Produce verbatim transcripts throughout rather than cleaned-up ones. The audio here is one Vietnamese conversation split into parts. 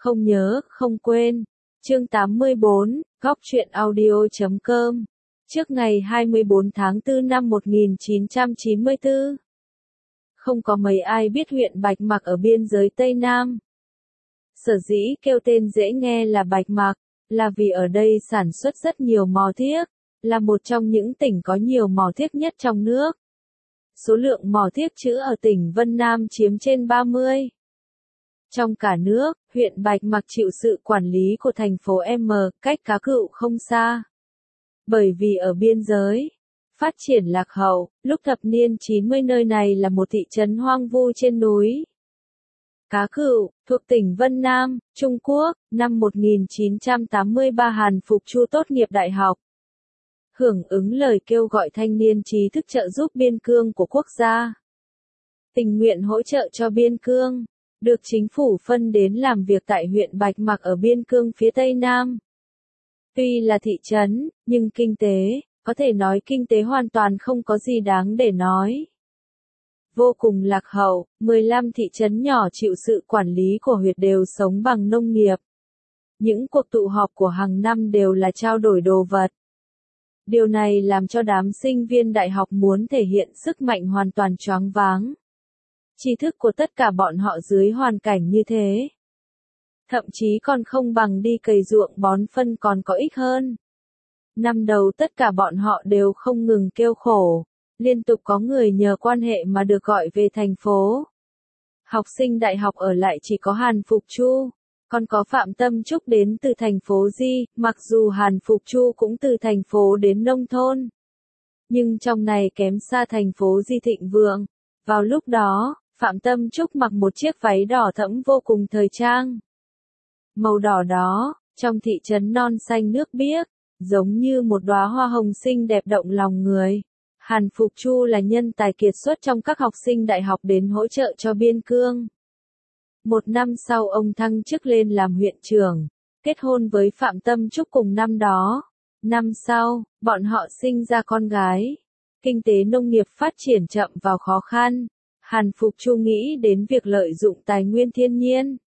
không nhớ, không quên. Chương tám mươi bốn, góc truyện audio chấm com. Trước ngày hai mươi bốn tháng tư năm một nghìn chín trăm chín mươi tư. Không có mấy ai biết huyện Bạch Mạc ở biên giới Tây Nam. Sở dĩ kêu tên dễ nghe là Bạch Mạc, là vì ở đây sản xuất rất nhiều mỏ thiếc, là một trong những tỉnh có nhiều mỏ thiếc nhất trong nước. Số lượng mỏ thiếc trữ ở tỉnh Vân Nam chiếm trên ba mươi. Trong cả nước, huyện Bạch Mạc chịu sự quản lý của thành phố M, cách Cá Cựu không xa. Bởi vì ở biên giới, phát triển lạc hậu, lúc thập niên chín mươi nơi này là một thị trấn hoang vu trên núi. Cá Cựu, thuộc tỉnh Vân Nam, Trung Quốc, năm một nghìn chín trăm tám mươi ba Hàn Phục Chu tốt nghiệp đại học. Hưởng ứng lời kêu gọi thanh niên trí thức trợ giúp biên cương của quốc gia. Tình nguyện hỗ trợ cho biên cương, được chính phủ phân đến làm việc tại huyện Bạch Mạc ở biên cương phía Tây Nam. Tuy là thị trấn, nhưng kinh tế, có thể nói kinh tế hoàn toàn không có gì đáng để nói. Vô cùng lạc hậu, mười lăm thị trấn nhỏ chịu sự quản lý của huyện đều sống bằng nông nghiệp. Những cuộc tụ họp của hàng năm đều là trao đổi đồ vật. Điều này làm cho đám sinh viên đại học muốn thể hiện sức mạnh hoàn toàn choáng váng. Tri thức của tất cả bọn họ dưới hoàn cảnh như thế. Thậm chí còn không bằng đi cày ruộng bón phân còn có ích hơn. Năm đầu tất cả bọn họ đều không ngừng kêu khổ. Liên tục có người nhờ quan hệ mà được gọi về thành phố. Học sinh đại học ở lại chỉ có Hàn Phục Chu. Còn có Phạm Tâm Trúc đến từ thành phố Di, mặc dù Hàn Phục Chu cũng từ thành phố đến nông thôn. Nhưng trong này kém xa thành phố Di thịnh vượng. Vào lúc đó, Phạm Tâm Trúc mặc một chiếc váy đỏ thẫm vô cùng thời trang. Màu đỏ đó, trong thị trấn non xanh nước biếc, giống như một đóa hoa hồng xinh đẹp động lòng người. Hàn Phục Chu là nhân tài kiệt xuất trong các học sinh đại học đến hỗ trợ cho biên cương. Một năm sau ông thăng chức lên làm huyện trưởng, kết hôn với Phạm Tâm Trúc cùng năm đó. Năm sau, bọn họ sinh ra con gái. Kinh tế nông nghiệp phát triển chậm vào khó khăn. Hàn Phục Chu nghĩ đến việc lợi dụng tài nguyên thiên nhiên.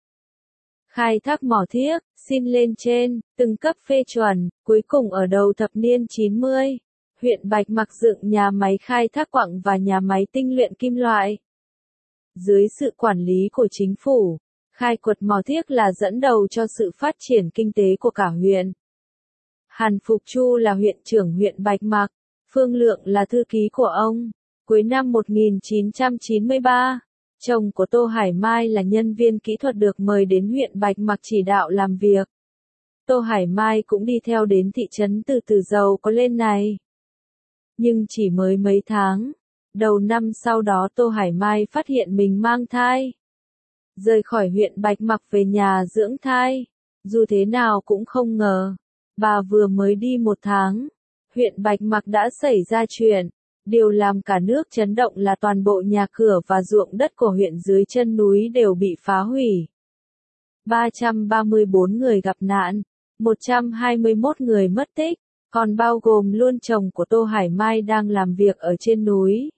Khai thác mỏ thiếc, xin lên trên, từng cấp phê chuẩn, cuối cùng ở đầu thập niên chín mươi. Huyện Bạch Mạc dựng nhà máy khai thác quặng và nhà máy tinh luyện kim loại. Dưới sự quản lý của chính phủ, khai quật mỏ thiếc là dẫn đầu cho sự phát triển kinh tế của cả huyện. Hàn Phục Chu là huyện trưởng huyện Bạch Mạc, Phương Lượng là thư ký của ông. Cuối năm một nghìn chín trăm chín mươi ba, chồng của Tô Hải Mai là nhân viên kỹ thuật được mời đến huyện Bạch Mạc chỉ đạo làm việc. Tô Hải Mai cũng đi theo đến thị trấn từ từ giàu có lên này. Nhưng chỉ mới mấy tháng, đầu năm sau đó Tô Hải Mai phát hiện mình mang thai. Rời khỏi huyện Bạch Mạc về nhà dưỡng thai, dù thế nào cũng không ngờ, bà vừa mới đi một tháng, huyện Bạch Mạc đã xảy ra chuyện. Điều làm cả nước chấn động là toàn bộ nhà cửa và ruộng đất của huyện dưới chân núi đều bị phá hủy. ba trăm ba mươi bốn người gặp nạn, một trăm hai mươi mốt người mất tích, còn bao gồm luôn chồng của Tô Hải Mai đang làm việc ở trên núi.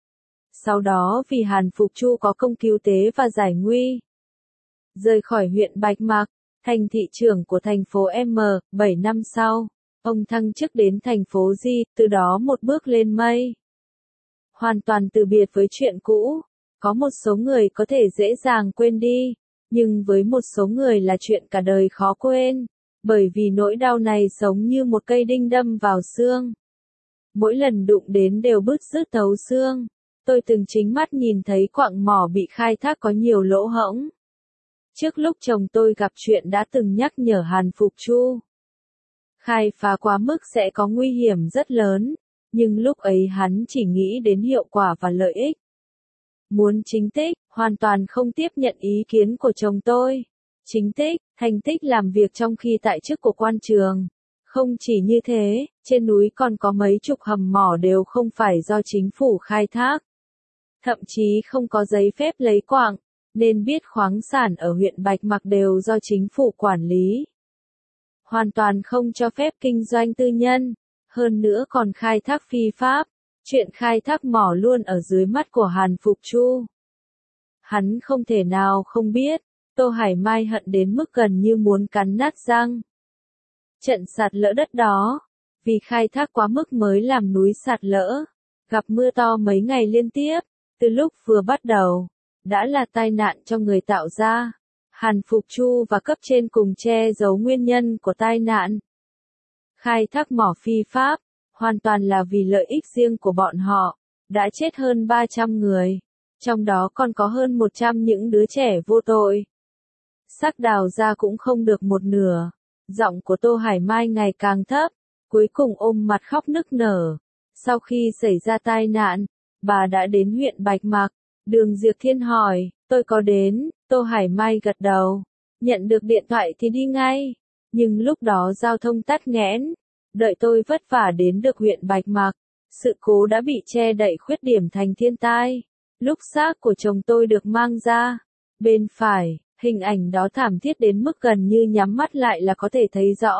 Sau đó vì Hàn Phục Chu có công cứu tế và giải nguy, rời khỏi huyện Bạch Mạc, thành thị trưởng của thành phố M, bảy năm sau. Ông thăng chức đến thành phố Di, từ đó một bước lên mây. Hoàn toàn từ biệt với chuyện cũ. Có một số người có thể dễ dàng quên đi, nhưng với một số người là chuyện cả đời khó quên, bởi vì nỗi đau này giống như một cây đinh đâm vào xương. Mỗi lần đụng đến đều bứt rứt thấu xương. Tôi từng chính mắt nhìn thấy quặng mỏ bị khai thác có nhiều lỗ hổng. Trước lúc chồng tôi gặp chuyện đã từng nhắc nhở Hàn Phục Chu. Khai phá quá mức sẽ có nguy hiểm rất lớn, nhưng lúc ấy hắn chỉ nghĩ đến hiệu quả và lợi ích. Muốn chính tích, hoàn toàn không tiếp nhận ý kiến của chồng tôi. Chính tích, thành tích làm việc trong khi tại chức của quan trường. Không chỉ như thế, trên núi còn có mấy chục hầm mỏ đều không phải do chính phủ khai thác. Thậm chí không có giấy phép lấy quặng, nên biết khoáng sản ở huyện Bạch Mạc đều do chính phủ quản lý. Hoàn toàn không cho phép kinh doanh tư nhân, hơn nữa còn khai thác phi pháp. Chuyện khai thác mỏ luôn ở dưới mắt của Hàn Phục Chu. Hắn không thể nào không biết, Tô Hải Mai hận đến mức gần như muốn cắn nát răng. Trận sạt lở đất đó, vì khai thác quá mức mới làm núi sạt lở, gặp mưa to mấy ngày liên tiếp, từ lúc vừa bắt đầu, đã là tai nạn cho người tạo ra. Hàn Phục Chu và cấp trên cùng che giấu nguyên nhân của tai nạn. Khai thác mỏ phi pháp, hoàn toàn là vì lợi ích riêng của bọn họ, đã chết hơn ba trăm người, trong đó còn có hơn một trăm những đứa trẻ vô tội. Xác đào ra cũng không được một nửa, giọng của Tô Hải Mai ngày càng thấp, cuối cùng ôm mặt khóc nức nở. Sau khi xảy ra tai nạn, bà đã đến huyện Bạch Mạc. Đường Diệp Thiên hỏi, tôi có đến, Tô Hải Mai gật đầu, nhận được điện thoại thì đi ngay, nhưng lúc đó giao thông tắc nghẽn, đợi tôi vất vả đến được huyện Bạch Mạc, sự cố đã bị che đậy khuyết điểm thành thiên tai. Lúc xác của chồng tôi được mang ra, bên phải, hình ảnh đó thảm thiết đến mức gần như nhắm mắt lại là có thể thấy rõ.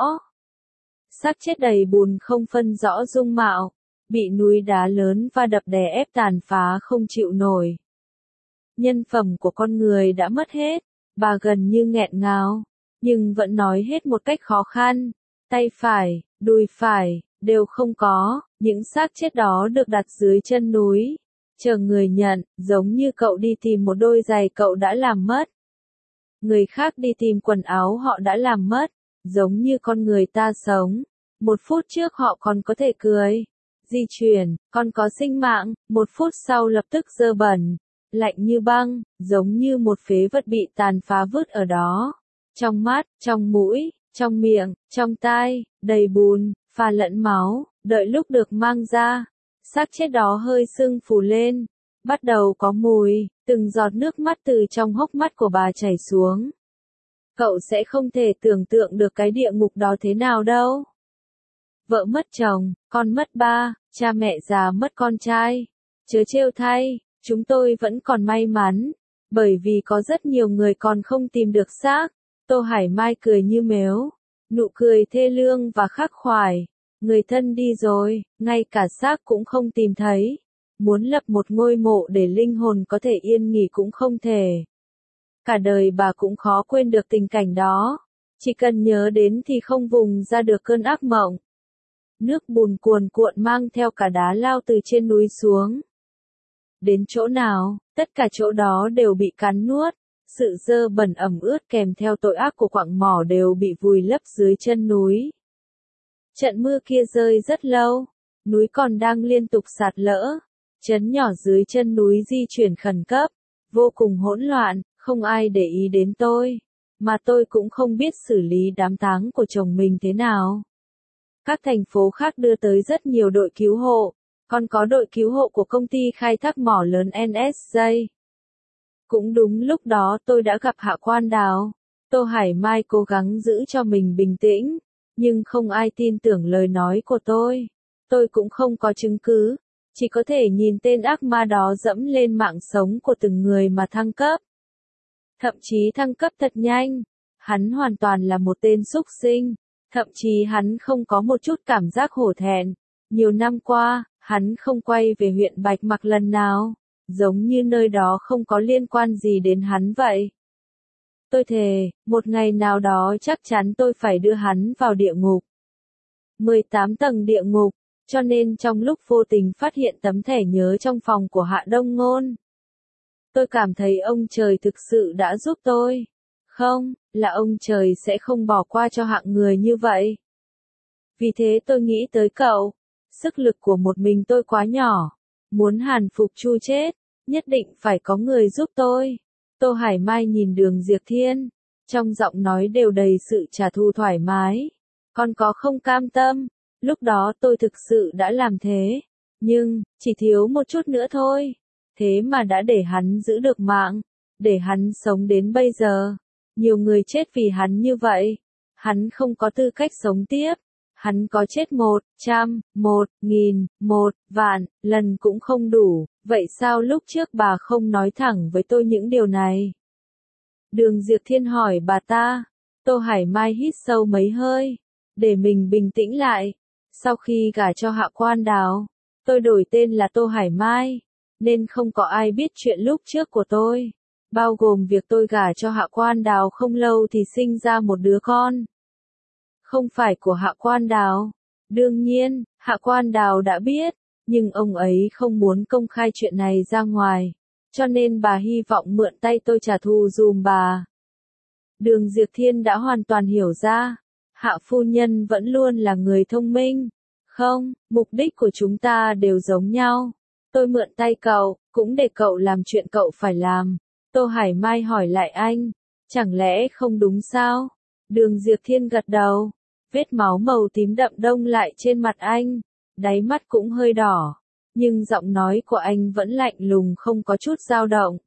Xác chết đầy bùn không phân rõ dung mạo, bị núi đá lớn va đập đè ép tàn phá không chịu nổi. Nhân phẩm của con người đã mất hết, bà gần như nghẹn ngào, nhưng vẫn nói hết một cách khó khăn. Tay phải, đùi phải, đều không có, những xác chết đó được đặt dưới chân núi, chờ người nhận, giống như cậu đi tìm một đôi giày cậu đã làm mất. Người khác đi tìm quần áo họ đã làm mất, giống như con người ta sống. Một phút trước họ còn có thể cười, di chuyển, còn có sinh mạng, một phút sau lập tức dơ bẩn, lạnh như băng, giống như một phế vật bị tàn phá vứt ở đó. Trong mắt, trong mũi, trong miệng, trong tai, đầy bùn, pha lẫn máu, đợi lúc được mang ra. Xác chết đó hơi sưng phù lên, bắt đầu có mùi, từng giọt nước mắt từ trong hốc mắt của bà chảy xuống. Cậu sẽ không thể tưởng tượng được cái địa ngục đó thế nào đâu. Vợ mất chồng, con mất ba, cha mẹ già mất con trai. Chớ trêu thay, chúng tôi vẫn còn may mắn, bởi vì có rất nhiều người còn không tìm được xác. Tô Hải Mai cười như mếu, nụ cười thê lương và khắc khoải. Người thân đi rồi, ngay cả xác cũng không tìm thấy. Muốn lập một ngôi mộ để linh hồn có thể yên nghỉ cũng không thể. Cả đời bà cũng khó quên được tình cảnh đó. Chỉ cần nhớ đến thì không vùng ra được cơn ác mộng. Nước bùn cuồn cuộn mang theo cả đá lao từ trên núi xuống. Đến chỗ nào, tất cả chỗ đó đều bị cắn nuốt. Sự dơ bẩn ẩm ướt kèm theo tội ác của quặng mỏ đều bị vùi lấp dưới chân núi. Trận mưa kia rơi rất lâu, núi còn đang liên tục sạt lở. Trấn nhỏ dưới chân núi di chuyển khẩn cấp, vô cùng hỗn loạn, không ai để ý đến tôi, mà tôi cũng không biết xử lý đám tang của chồng mình thế nào. Các thành phố khác đưa tới rất nhiều đội cứu hộ, còn có đội cứu hộ của công ty khai thác mỏ lớn en ét giê. Cũng đúng lúc đó tôi đã gặp Hạ Quan Đào. Tô Hải Mai cố gắng giữ cho mình bình tĩnh, nhưng không ai tin tưởng lời nói của tôi. Tôi cũng không có chứng cứ, chỉ có thể nhìn tên ác ma đó dẫm lên mạng sống của từng người mà thăng cấp. Thậm chí thăng cấp thật nhanh. Hắn hoàn toàn là một tên súc sinh. Thậm chí hắn không có một chút cảm giác hổ thẹn. Nhiều năm qua, hắn không quay về huyện Bạch Mạc lần nào. Giống như nơi đó không có liên quan gì đến hắn vậy. Tôi thề, một ngày nào đó chắc chắn tôi phải đưa hắn vào địa ngục. mười tám tầng địa ngục, cho nên trong lúc vô tình phát hiện tấm thẻ nhớ trong phòng của Hạ Đông Ngôn. Tôi cảm thấy ông trời thực sự đã giúp tôi. Không, là ông trời sẽ không bỏ qua cho hạng người như vậy. Vì thế tôi nghĩ tới cậu. Sức lực của một mình tôi quá nhỏ. Muốn Hàn Phục Chu chết, nhất định phải có người giúp tôi. Tô Hải Mai nhìn Đường Diệp Thiên, trong giọng nói đều đầy sự trả thù thoải mái. Còn có không cam tâm, lúc đó tôi thực sự đã làm thế. Nhưng, chỉ thiếu một chút nữa thôi. Thế mà đã để hắn giữ được mạng, để hắn sống đến bây giờ. Nhiều người chết vì hắn như vậy. Hắn không có tư cách sống tiếp. Hắn có chết một, trăm, một, nghìn, một, vạn, lần cũng không đủ, vậy sao lúc trước bà không nói thẳng với tôi những điều này? Đường Diệp Thiên hỏi bà ta. Tô Hải Mai hít sâu mấy hơi, để mình bình tĩnh lại. Sau khi gả cho Hạ Quan Đào, tôi đổi tên là Tô Hải Mai, nên không có ai biết chuyện lúc trước của tôi. bao gồm việc tôi gả cho Hạ Quan Đào không lâu thì sinh ra một đứa con. Không phải của Hạ Quan Đào. Đương nhiên, Hạ Quan Đào đã biết, nhưng ông ấy không muốn công khai chuyện này ra ngoài, cho nên bà hy vọng mượn tay tôi trả thù dùm bà. Đường Diệp Thiên đã hoàn toàn hiểu ra, Hạ phu nhân vẫn luôn là người thông minh. Không, mục đích của chúng ta đều giống nhau. Tôi mượn tay cậu, cũng để cậu làm chuyện cậu phải làm. Tô Hải Mai hỏi lại anh, chẳng lẽ không đúng sao? Đường Diệp Thiên gật đầu, vết máu màu tím đậm đông lại trên mặt anh, đáy mắt cũng hơi đỏ, nhưng giọng nói của anh vẫn lạnh lùng không có chút dao động.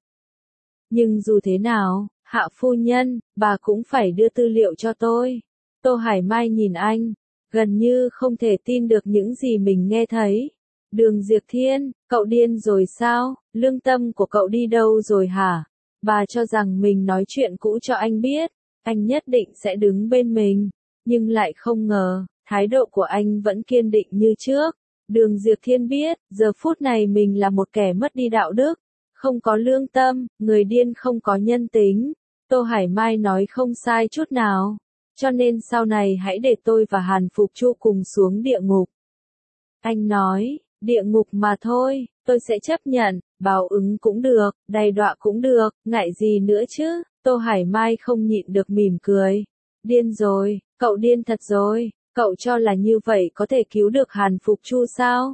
Nhưng dù thế nào, Hạ phu nhân, bà cũng phải đưa tư liệu cho tôi. Tô Hải Mai nhìn anh, gần như không thể tin được những gì mình nghe thấy. Đường Diệp Thiên, cậu điên rồi sao? Lương tâm của cậu đi đâu rồi hả? Bà cho rằng mình nói chuyện cũ cho anh biết, anh nhất định sẽ đứng bên mình, nhưng lại không ngờ, thái độ của anh vẫn kiên định như trước. Đường Diệp Thiên biết, giờ phút này mình là một kẻ mất đi đạo đức, không có lương tâm, người điên không có nhân tính. Tô Hải Mai nói không sai chút nào, cho nên sau này hãy để tôi và Hàn Phục Chu cùng xuống địa ngục. Anh nói, địa ngục mà thôi, tôi sẽ chấp nhận, báo ứng cũng được, đầy đọa cũng được, ngại gì nữa chứ? Tô Hải Mai không nhịn được mỉm cười. Điên rồi, cậu điên thật rồi, cậu cho là như vậy có thể cứu được Hàn Phục Chu sao?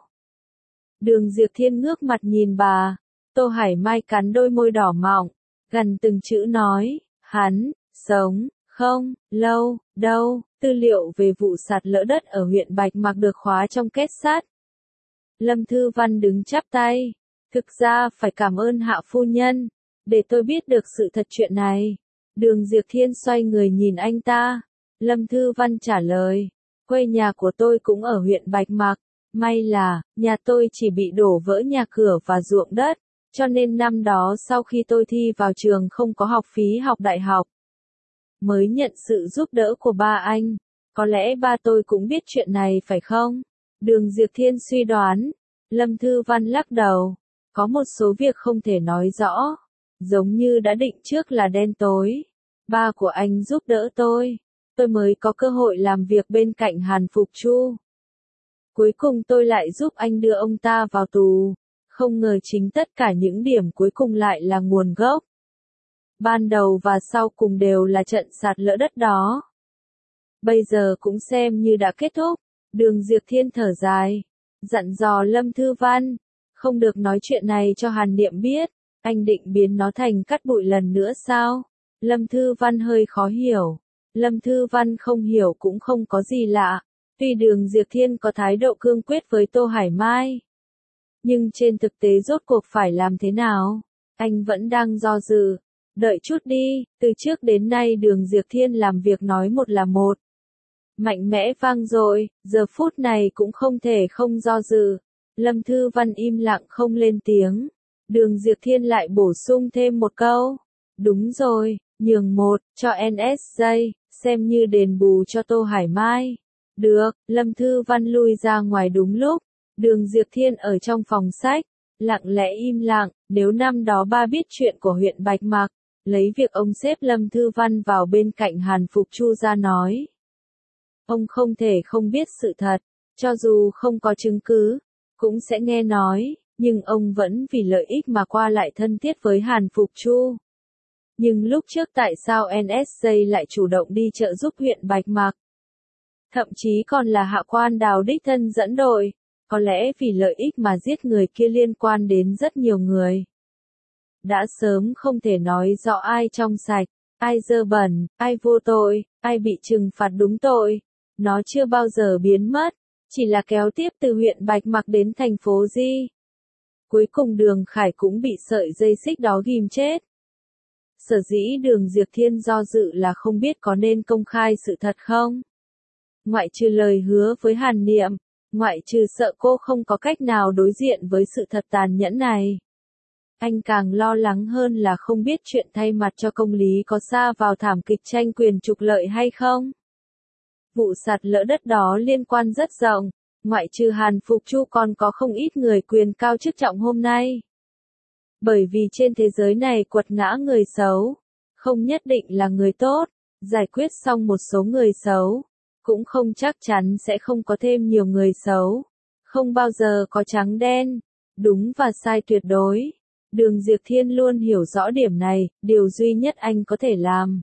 Đường Diệp Thiên ngước mặt nhìn bà, Tô Hải Mai cắn đôi môi đỏ mọng, gần từng chữ nói, hắn, sống, không, lâu, đâu, tư liệu về vụ sạt lở đất ở huyện Bạch Mạc được khóa trong kết sắt. Lâm Thư Văn đứng chắp tay, thực ra phải cảm ơn Hạ phu nhân, để tôi biết được sự thật chuyện này. Đường Diệp Thiên xoay người nhìn anh ta, Lâm Thư Văn trả lời, quê nhà của tôi cũng ở huyện Bạch Mạc, may là, nhà tôi chỉ bị đổ vỡ nhà cửa và ruộng đất, cho nên năm đó sau khi tôi thi vào trường không có học phí học đại học, mới nhận sự giúp đỡ của ba anh. Có lẽ ba tôi cũng biết chuyện này phải không? Đường Diệp Thiên suy đoán. Lâm Thư Văn lắc đầu. Có một số việc không thể nói rõ. Giống như đã định trước là đen tối. Ba của anh giúp đỡ tôi. Tôi mới có cơ hội làm việc bên cạnh Hàn Phục Chu. Cuối cùng tôi lại giúp anh đưa ông ta vào tù. Không ngờ chính tất cả những điểm cuối cùng lại là nguồn gốc. Ban đầu và sau cùng đều là trận sạt lở đất đó. Bây giờ cũng xem như đã kết thúc. Đường Diệp Thiên thở dài, dặn dò Lâm Thư Văn, không được nói chuyện này cho Hàn Niệm biết, anh định biến nó thành cát bụi lần nữa sao? Lâm Thư Văn hơi khó hiểu. Lâm Thư Văn không hiểu cũng không có gì lạ, tuy Đường Diệp Thiên có thái độ cương quyết với Tô Hải Mai. Nhưng trên thực tế rốt cuộc phải làm thế nào? Anh vẫn đang do dự. Đợi chút đi, từ trước đến nay Đường Diệp Thiên làm việc nói một là một. Mạnh mẽ vang dội, giờ phút này cũng không thể không do dự. Lâm Thư Văn im lặng không lên tiếng. Đường Diệp Thiên lại bổ sung thêm một câu. Đúng rồi, nhường một, cho en ét giây, xem như đền bù cho Tô Hải Mai. Được, Lâm Thư Văn lui ra ngoài đúng lúc. Đường Diệp Thiên ở trong phòng sách, lặng lẽ im lặng, nếu năm đó ba biết chuyện của huyện Bạch Mạc, lấy việc ông xếp Lâm Thư Văn vào bên cạnh Hàn Phục Chu ra nói. Ông không thể không biết sự thật, cho dù không có chứng cứ, cũng sẽ nghe nói, nhưng ông vẫn vì lợi ích mà qua lại thân thiết với Hàn Phục Chu. Nhưng lúc trước tại sao en ét giê lại chủ động đi trợ giúp huyện Bạch Mạc? Thậm chí còn là Hạ Quan Đào đích thân dẫn đội, có lẽ vì lợi ích mà giết người kia liên quan đến rất nhiều người. Đã sớm không thể nói rõ ai trong sạch, ai dơ bẩn, ai vô tội, ai bị trừng phạt đúng tội. Nó chưa bao giờ biến mất, chỉ là kéo tiếp từ huyện Bạch Mạc đến thành phố Di. Cuối cùng Đường Khải cũng bị sợi dây xích đó ghim chết. Sở dĩ Đường Diệp Thiên do dự là không biết có nên công khai sự thật không. Ngoại trừ lời hứa với Hàn Niệm, ngoại trừ sợ cô không có cách nào đối diện với sự thật tàn nhẫn này. Anh càng lo lắng hơn là không biết chuyện thay mặt cho công lý có sa vào thảm kịch tranh quyền trục lợi hay không. Vụ sạt lở đất đó liên quan rất rộng, ngoại trừ Hàn Phục Chu còn có không ít người quyền cao chức trọng hôm nay. Bởi vì trên thế giới này quật ngã người xấu, không nhất định là người tốt, giải quyết xong một số người xấu, cũng không chắc chắn sẽ không có thêm nhiều người xấu. Không bao giờ có trắng đen, đúng và sai tuyệt đối. Đường Diệp Thiên luôn hiểu rõ điểm này, điều duy nhất anh có thể làm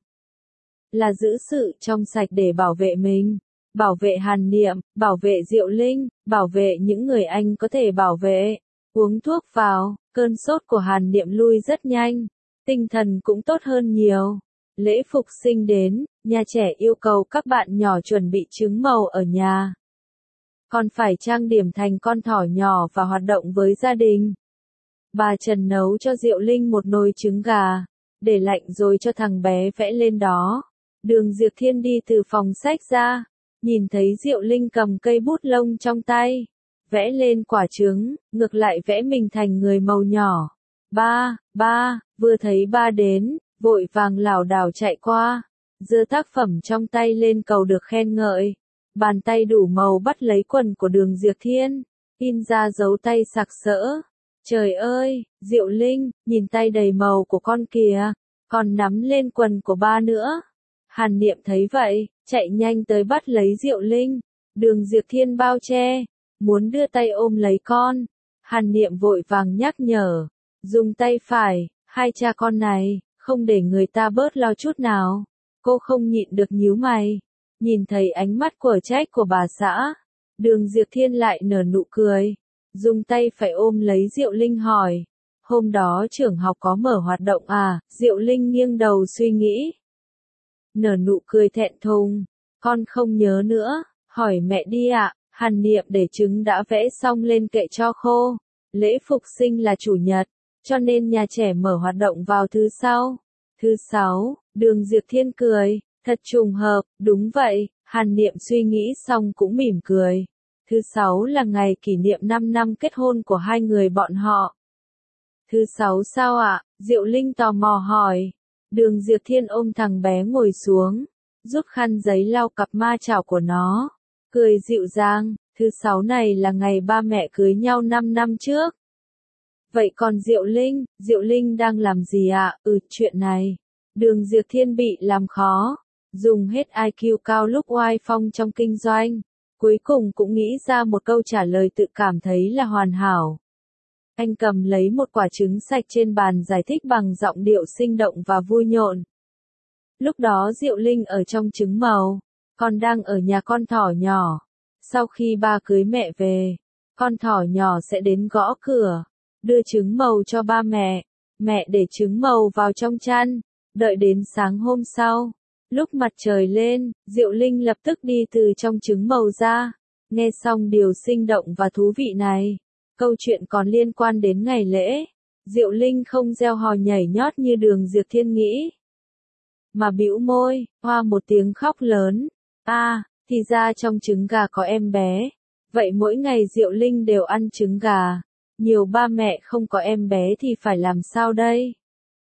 là giữ sự trong sạch để bảo vệ mình, bảo vệ Hàn Niệm, bảo vệ Diệu Linh, bảo vệ những người anh có thể bảo vệ. Uống thuốc vào, cơn sốt của Hàn Niệm lui rất nhanh, tinh thần cũng tốt hơn nhiều. Lễ phục sinh đến, nhà trẻ yêu cầu các bạn nhỏ chuẩn bị trứng màu ở nhà. Còn phải trang điểm thành con thỏ nhỏ và hoạt động với gia đình. Bà Trần nấu cho Diệu Linh một nồi trứng gà, để lạnh rồi cho thằng bé vẽ lên đó. Đường Diệp Thiên đi từ phòng sách ra, nhìn thấy Diệu Linh cầm cây bút lông trong tay, vẽ lên quả trứng, ngược lại vẽ mình thành người màu nhỏ. Ba, ba, vừa thấy ba đến, vội vàng lảo đảo chạy qua, giơ tác phẩm trong tay lên cầu được khen ngợi. Bàn tay đủ màu bắt lấy quần của Đường Diệp Thiên, in ra dấu tay sặc sỡ. Trời ơi, Diệu Linh, nhìn tay đầy màu của con kìa, còn nắm lên quần của ba nữa. Hàn Niệm thấy vậy, chạy nhanh tới bắt lấy Diệu Linh. Đường Diệp Thiên bao che, muốn đưa tay ôm lấy con. Hàn Niệm vội vàng nhắc nhở, dùng tay phải, hai cha con này, không để người ta bớt lo chút nào. Cô không nhịn được nhíu mày, nhìn thấy ánh mắt của trách của bà xã. Đường Diệp Thiên lại nở nụ cười, dùng tay phải ôm lấy Diệu Linh hỏi, hôm đó trường học có mở hoạt động à? Diệu Linh nghiêng đầu suy nghĩ, nở nụ cười thẹn thùng, con không nhớ nữa, hỏi mẹ đi ạ. Hàn Niệm để trứng đã vẽ xong lên kệ cho khô. Lễ phục sinh là chủ nhật, cho nên nhà trẻ mở hoạt động vào thứ sáu. Thứ sáu, Đường Diệp Thiên cười, thật trùng hợp, đúng vậy. Hàn Niệm suy nghĩ xong cũng mỉm cười. Thứ sáu là ngày kỷ niệm năm năm kết hôn của hai người bọn họ. Thứ sáu sao ạ? Diệu Linh tò mò hỏi. Đường Diệp Thiên ôm thằng bé ngồi xuống, rút khăn giấy lau cặp ma chảo của nó, cười dịu dàng, thứ sáu này là ngày ba mẹ cưới nhau năm năm trước. Vậy còn Diệu Linh, Diệu Linh đang làm gì ạ? Ừ, chuyện này. Đường Diệp Thiên bị làm khó, dùng hết i kiu cao lúc oai phong trong kinh doanh, cuối cùng cũng nghĩ ra một câu trả lời tự cảm thấy là hoàn hảo. Anh cầm lấy một quả trứng sạch trên bàn giải thích bằng giọng điệu sinh động và vui nhộn. Lúc đó Diệu Linh ở trong trứng màu, còn đang ở nhà con thỏ nhỏ. Sau khi ba cưới mẹ về, con thỏ nhỏ sẽ đến gõ cửa, đưa trứng màu cho ba mẹ. Mẹ để trứng màu vào trong chăn, đợi đến sáng hôm sau. Lúc mặt trời lên, Diệu Linh lập tức đi từ trong trứng màu ra. Nghe xong điều sinh động và thú vị này, câu chuyện còn liên quan đến ngày lễ. Diệu Linh không reo hò nhảy nhót như Đường Diệp Thiên nghĩ, mà bĩu môi, hoa một tiếng khóc lớn. A, à, thì ra trong trứng gà có em bé. Vậy mỗi ngày Diệu Linh đều ăn trứng gà. Nhiều ba mẹ không có em bé thì phải làm sao đây?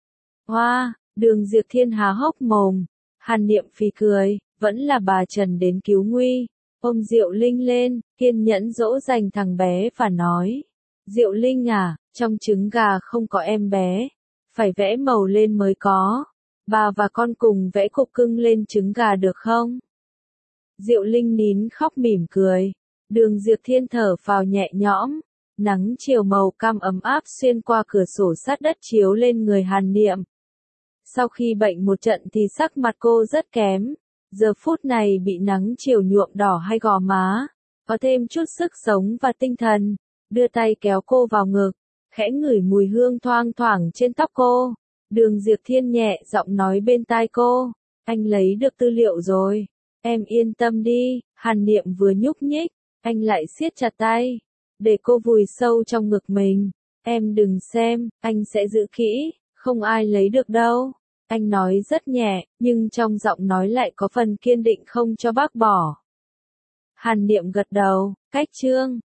Hoa, Đường Diệp Thiên há hốc mồm. Hàn Niệm phì cười, vẫn là bà Trần đến cứu nguy. Ôm Diệu Linh lên, kiên nhẫn dỗ dành thằng bé và nói, Diệu Linh à, trong trứng gà không có em bé, phải vẽ màu lên mới có. Bà và con cùng vẽ cục cưng lên trứng gà được không? Diệu Linh nín khóc mỉm cười. Đường Diệp Thiên thở phào nhẹ nhõm. Nắng chiều màu cam ấm áp xuyên qua cửa sổ sát đất chiếu lên người Hàn Niệm. Sau khi bệnh một trận thì sắc mặt cô rất kém. Giờ phút này bị nắng chiều nhuộm đỏ hai gò má, có thêm chút sức sống và tinh thần. Đưa tay kéo cô vào ngực, khẽ ngửi mùi hương thoang thoảng trên tóc cô. Đường Diệp Thiên nhẹ giọng nói bên tai cô, anh lấy được tư liệu rồi, em yên tâm đi. Hàn Niệm vừa nhúc nhích, anh lại siết chặt tay, để cô vùi sâu trong ngực mình. Em đừng xem, anh sẽ giữ kỹ, không ai lấy được đâu. Anh nói rất nhẹ, nhưng trong giọng nói lại có phần kiên định không cho bác bỏ. Hàn Niệm gật đầu, cách chương.